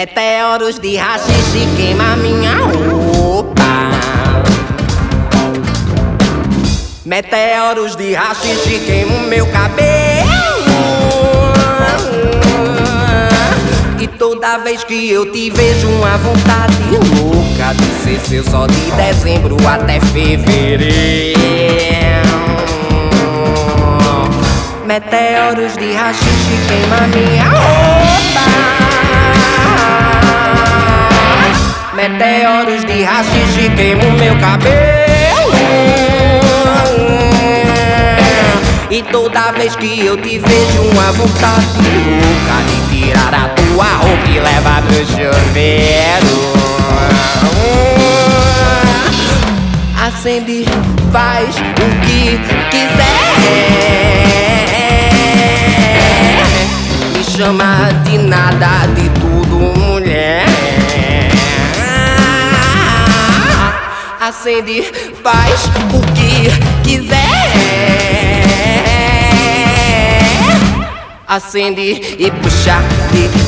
Meteoros de haxixe queima minha roupa. Meteoros de haxixe queimam meu cabelo. E toda vez que eu te vejo uma vontade louca de ser seu só de dezembro até fevereiro. Meteoros de haxixe queima minha roupa. Meteoros de haxixe queimam meu cabelo. E toda vez que eu te vejo uma vontade louca de tirar a tua roupa e levar pro chuveiro. Acende, faz o que quiser. Me chama de nada, de tudo, mulher. Acende, faz o que quiser. Acende e puxa e